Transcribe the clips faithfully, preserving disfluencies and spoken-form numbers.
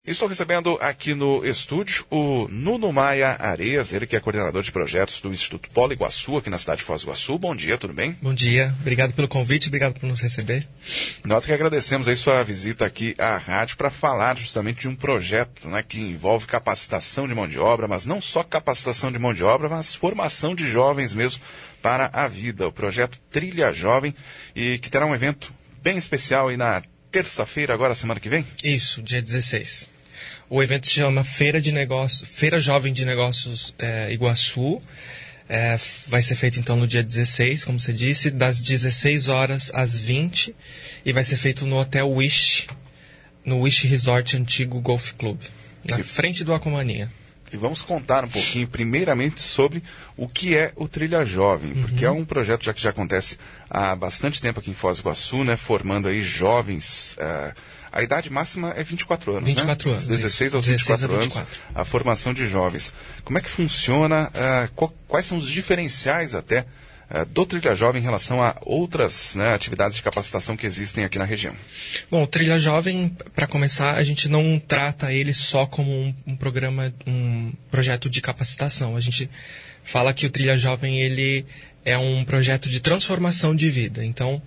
Estou recebendo aqui no estúdio o Nuno Maia Areias, ele que é coordenador de projetos do Instituto Polo Iguaçu, aqui na cidade de Foz do Iguaçu. Bom dia, tudo bem? Bom dia, obrigado pelo convite, obrigado por nos receber. Nós que agradecemos aí sua visita aqui à rádio para falar justamente de um projeto, né, que envolve capacitação de mão de obra, mas não só capacitação de mão de obra, mas formação de jovens mesmo para a vida. O projeto Trilha Jovem, e que terá um evento bem especial aí na terça-feira, agora semana que vem? Isso, dia dezesseis. O evento se chama Feira de Negócios, Feira Jovem de Negócios é, Iguaçu. É, vai ser feito então no dia dezesseis, como você disse, das dezesseis horas às vinte, e vai ser feito no Hotel Wish, no Wish Resort Antigo Golf Club, na e, frente do Aquamania. E vamos contar um pouquinho, primeiramente, sobre o que é o Trilha Jovem, uhum. porque é um projeto já que já acontece há bastante tempo aqui em Foz do Iguaçu, né, formando aí jovens. Uh, a idade máxima é vinte e quatro anos, vinte e quatro né? anos. dezesseis aos vinte e quatro anos, a formação de jovens. Como é que funciona? Uh, qual, quais são os diferenciais até uh, do Trilha Jovem em relação a outras, né, atividades de capacitação que existem aqui na região? Bom, o Trilha Jovem, para começar, a gente não trata ele só como um, um programa, um projeto de capacitação. A gente fala que o Trilha Jovem ele é um projeto de transformação de vida. Então,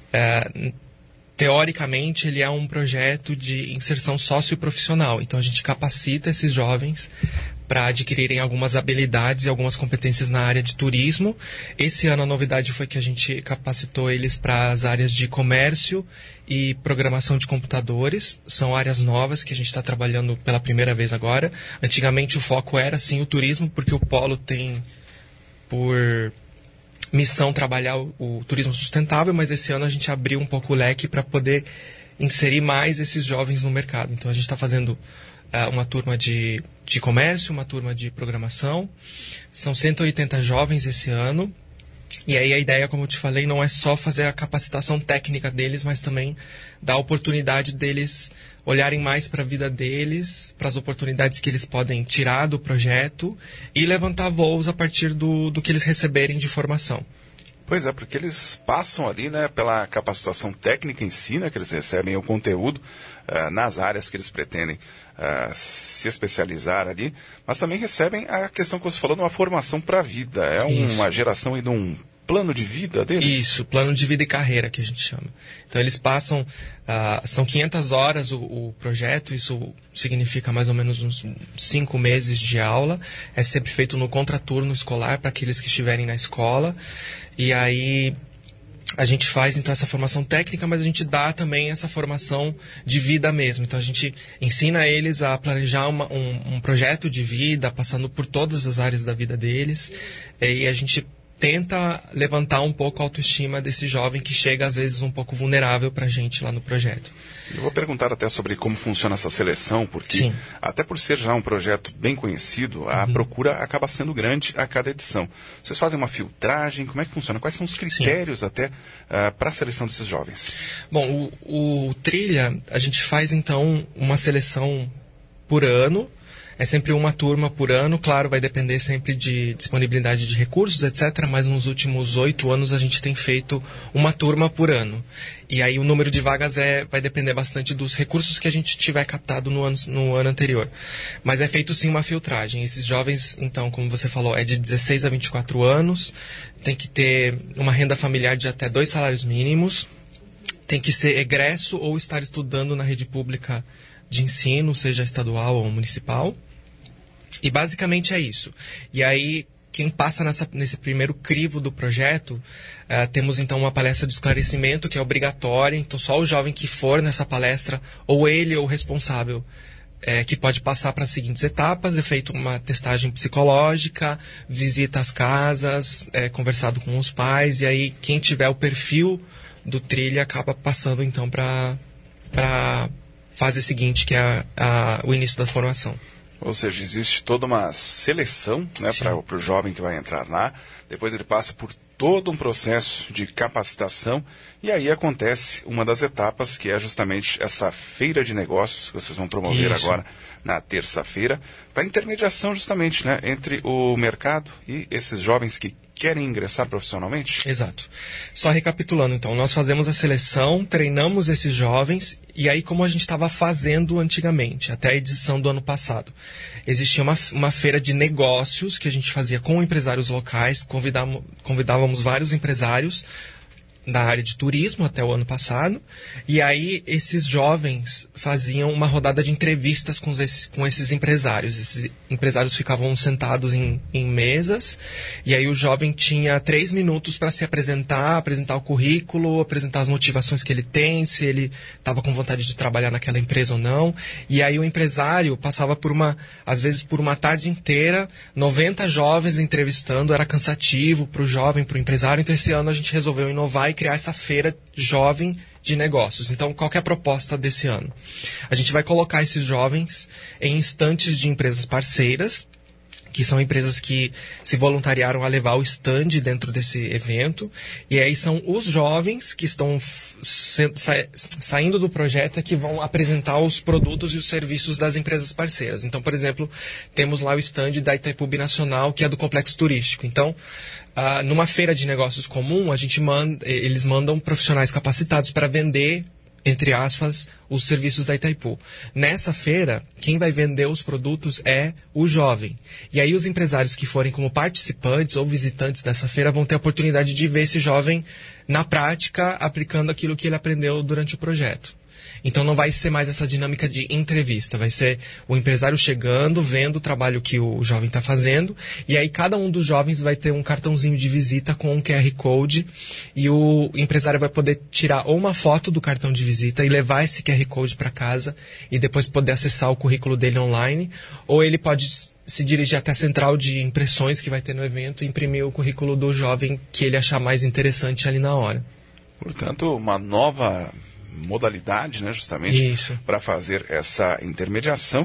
é, teoricamente, ele é um projeto de inserção socioprofissional. Então, a gente capacita esses jovens para adquirirem algumas habilidades e algumas competências na área de turismo. Esse ano a novidade foi que a gente capacitou eles para as áreas de comércio e programação de computadores. São áreas novas que a gente está trabalhando pela primeira vez agora. Antigamente o foco era sim o turismo, porque o Polo tem por missão trabalhar o, o turismo sustentável, mas esse ano a gente abriu um pouco o leque para poder inserir mais esses jovens no mercado. Então a gente está fazendo uh, uma turma de, de comércio, uma turma de programação. São cento e oitenta jovens esse ano. E aí a ideia, como eu te falei, não é só fazer a capacitação técnica deles, mas também dar a oportunidade deles olharem mais para a vida deles, para as oportunidades que eles podem tirar do projeto e levantar voos a partir do, do que eles receberem de formação. Pois é, porque eles passam ali, né, pela capacitação técnica em si, né, que eles recebem o conteúdo uh, nas áreas que eles pretendem uh, se especializar ali, mas também recebem a questão que você falou de uma formação para a vida. É um, uma geração aí de um plano de vida deles? Isso, plano de vida e carreira que a gente chama. Então eles passam, uh, são quinhentas horas o, o projeto, isso significa mais ou menos uns cinco meses de aula. É sempre feito no contraturno escolar para aqueles que estiverem na escola. E aí a gente faz então essa formação técnica, mas a gente dá também essa formação de vida mesmo. Então a gente ensina eles a planejar uma, um, um projeto de vida, passando por todas as áreas da vida deles. E a gente tenta levantar um pouco a autoestima desse jovem que chega às vezes um pouco vulnerável para a gente lá no projeto. Eu vou perguntar até sobre como funciona essa seleção, porque Sim. até por ser já um projeto bem conhecido, a uhum. procura acaba sendo grande a cada edição. Vocês fazem uma filtragem? Como é que funciona? Quais são os critérios Sim. até uh, para a seleção desses jovens? Bom, o, o Trilha, a gente faz então uma seleção por ano. É sempre uma turma por ano, claro, vai depender sempre de disponibilidade de recursos, etcétera. Mas nos últimos oito anos a gente tem feito uma turma por ano. E aí o número de vagas é, vai depender bastante dos recursos que a gente tiver captado no ano, no ano anterior. Mas é feito sim uma filtragem. Esses jovens, então, como você falou, é de dezesseis a vinte e quatro anos, tem que ter uma renda familiar de até dois salários mínimos, tem que ser egresso ou estar estudando na rede pública de ensino, seja estadual ou municipal. E basicamente é isso. E aí, quem passa nessa, nesse primeiro crivo do projeto, uh, temos então uma palestra de esclarecimento que é obrigatória. Então só o jovem que for nessa palestra, ou ele ou o responsável, é, que pode passar para as seguintes etapas. É feita uma testagem psicológica, visita as casas, é, conversado com os pais. E aí quem tiver o perfil do Trilha acaba passando então para a fase seguinte, que é a, a, o início da formação. Ou seja, existe toda uma seleção, né, para o jovem que vai entrar lá. Depois ele passa por todo um processo de capacitação e aí acontece uma das etapas, que é justamente essa feira de negócios que vocês vão promover Isso. agora na terça-feira, para intermediação justamente, né, entre o mercado e esses jovens que querem ingressar profissionalmente? Exato. Só recapitulando, então, nós fazemos a seleção, treinamos esses jovens, e aí como a gente estava fazendo antigamente, até a edição do ano passado. Existia uma, uma feira de negócios que a gente fazia com empresários locais, convidávamos, convidávamos vários empresários da área de turismo até o ano passado, e aí esses jovens faziam uma rodada de entrevistas com esses, com esses empresários. Esses empresários ficavam sentados em, em mesas, e aí o jovem tinha três minutos para se apresentar, apresentar o currículo, apresentar as motivações que ele tem, se ele estava com vontade de trabalhar naquela empresa ou não, e aí o empresário passava por uma, às vezes por uma tarde inteira, noventa jovens entrevistando, era cansativo para o jovem, para o empresário, então esse ano a gente resolveu inovar e criar essa feira jovem de negócios. Então, qual que é a proposta desse ano? A gente vai colocar esses jovens em estantes de empresas parceiras, que são empresas que se voluntariaram a levar o stand dentro desse evento, e aí são os jovens que estão sa- saindo do projeto e que vão apresentar os produtos e os serviços das empresas parceiras. Então, por exemplo, temos lá o stand da Itaipu Binacional, que é do Complexo Turístico. Então, Uh, numa feira de negócios comum, a gente manda, eles mandam profissionais capacitados para vender, entre aspas, os serviços da Itaipu. Nessa feira, quem vai vender os produtos é o jovem. E aí os empresários que forem como participantes ou visitantes dessa feira vão ter a oportunidade de ver esse jovem na prática, aplicando aquilo que ele aprendeu durante o projeto. Então não vai ser mais essa dinâmica de entrevista, vai ser o empresário chegando, vendo o trabalho que o jovem está fazendo, e aí cada um dos jovens vai ter um cartãozinho de visita com um Q R Code, e o empresário vai poder tirar ou uma foto do cartão de visita e levar esse Q R Code para casa, e depois poder acessar o currículo dele online, ou ele pode se dirigir até a central de impressões que vai ter no evento e imprimir o currículo do jovem que ele achar mais interessante ali na hora. Portanto, uma nova modalidade, né, justamente para fazer essa intermediação.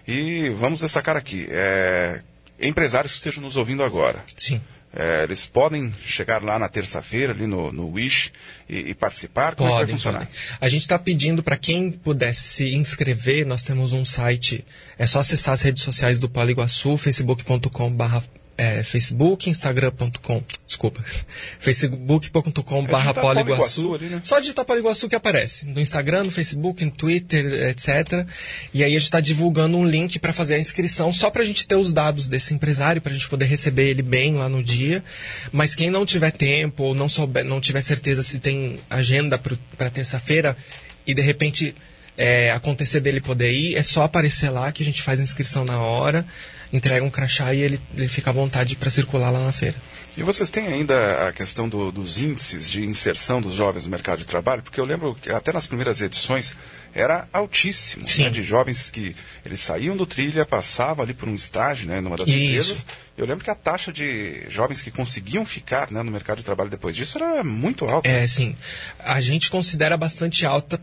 E vamos destacar aqui, é, empresários que estejam nos ouvindo agora. Sim. É, eles podem chegar lá na terça-feira, ali no, no Wish, e, e participar? Como podem, é que vai funcionar? Podem. A gente está pedindo para quem pudesse se inscrever, nós temos um site, é só acessar as redes sociais do Polo Iguaçu, facebook ponto com barra É, Facebook, Instagram ponto com, desculpa, facebook ponto com barra Polo Iguaçu, né? Só digitar Polo Iguaçu que aparece, no Instagram, no Facebook, no Twitter, etcétera. E aí a gente está divulgando um link para fazer a inscrição, só para a gente ter os dados desse empresário, para a gente poder receber ele bem lá no dia. Mas quem não tiver tempo, ou não, souber, não tiver certeza se tem agenda para terça-feira, e de repente é, acontecer dele poder ir, é só aparecer lá que a gente faz a inscrição na hora, entrega um crachá e ele, ele fica à vontade para circular lá na feira. E vocês têm ainda a questão do, dos índices de inserção dos jovens no mercado de trabalho? Porque eu lembro que até nas primeiras edições era altíssimo, né, de jovens que eles saíam do trilha, passavam ali por um estágio, né, numa das Isso. empresas. Eu lembro que a taxa de jovens que conseguiam ficar, né, no mercado de trabalho depois disso era muito alta. É, sim. A gente considera bastante alta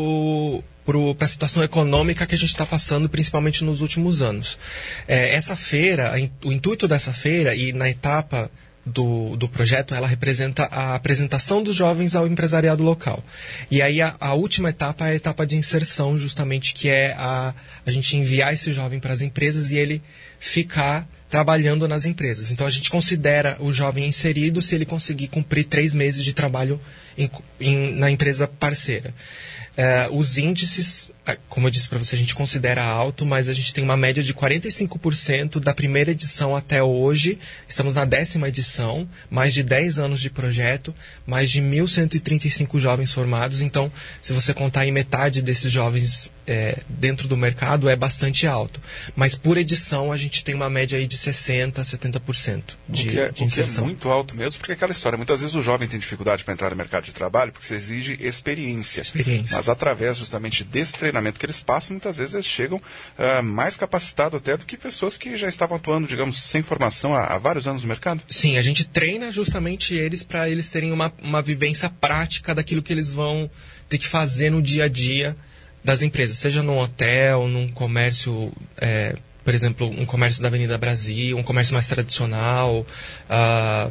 pro para a situação econômica que a gente está passando, principalmente nos últimos anos. É, essa feira, o intuito dessa feira, e na etapa do, do projeto, ela representa a apresentação dos jovens ao empresariado local. E aí a, a última etapa é a etapa de inserção, justamente, que é a, a gente enviar esse jovem para as empresas e ele ficar trabalhando nas empresas. Então a gente considera o jovem inserido se ele conseguir cumprir três meses de trabalho em, em, na empresa parceira. Uh, os índices, como eu disse para você, a gente considera alto, mas a gente tem uma média de quarenta e cinco por cento da primeira edição até hoje. Estamos na décima edição, mais de dez anos de projeto, mais de mil cento e trinta e cinco jovens formados. Então, se você contar em metade desses jovens é, dentro do mercado, é bastante alto. Mas por edição, a gente tem uma média aí de sessenta por cento, setenta por cento de, o que é, de O inserção. que é muito alto mesmo, porque é aquela história. Muitas vezes o jovem tem dificuldade para entrar no mercado de trabalho porque se exige experiência. Experiência. Mas através justamente desse treinamento que eles passam, muitas vezes eles chegam uh, mais capacitados até do que pessoas que já estavam atuando, digamos, sem formação há, há vários anos no mercado. Sim, a gente treina justamente eles para eles terem uma, uma vivência prática daquilo que eles vão ter que fazer no dia a dia das empresas, seja num hotel, num comércio, é, por exemplo, um comércio da Avenida Brasil, um comércio mais tradicional, uh,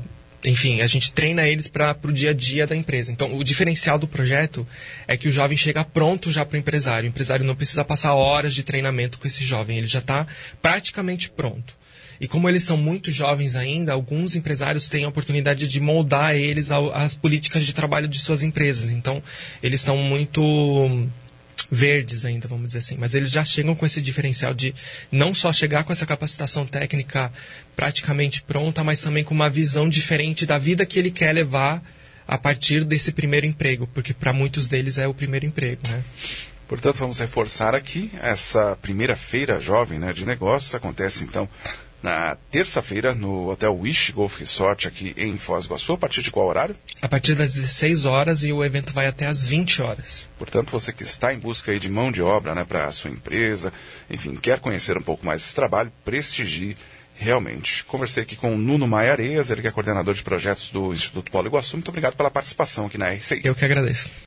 enfim, a gente treina eles para o dia a dia da empresa. Então, o diferencial do projeto é que o jovem chega pronto já para o empresário. O empresário não precisa passar horas de treinamento com esse jovem, ele já está praticamente pronto. E como eles são muito jovens ainda, alguns empresários têm a oportunidade de moldar eles às políticas de trabalho de suas empresas. Então, eles estão muito verdes ainda, vamos dizer assim. Mas eles já chegam com esse diferencial de não só chegar com essa capacitação técnica praticamente pronta, mas também com uma visão diferente da vida que ele quer levar a partir desse primeiro emprego, porque para muitos deles é o primeiro emprego, né? Portanto, vamos reforçar aqui, essa primeira feira jovem, né, de negócios acontece então na terça-feira no Hotel Wish Golf Resort aqui em Foz do Iguaçu. A partir de qual horário? A partir das dezesseis horas e o evento vai até às vinte horas. Portanto, você que está em busca aí de mão de obra, né, para a sua empresa, enfim, quer conhecer um pouco mais desse trabalho, prestigie realmente. Conversei aqui com o Nuno Maia Areias, ele que é coordenador de projetos do Instituto Polo Iguaçu. Muito obrigado pela participação aqui na R C I. Eu que agradeço.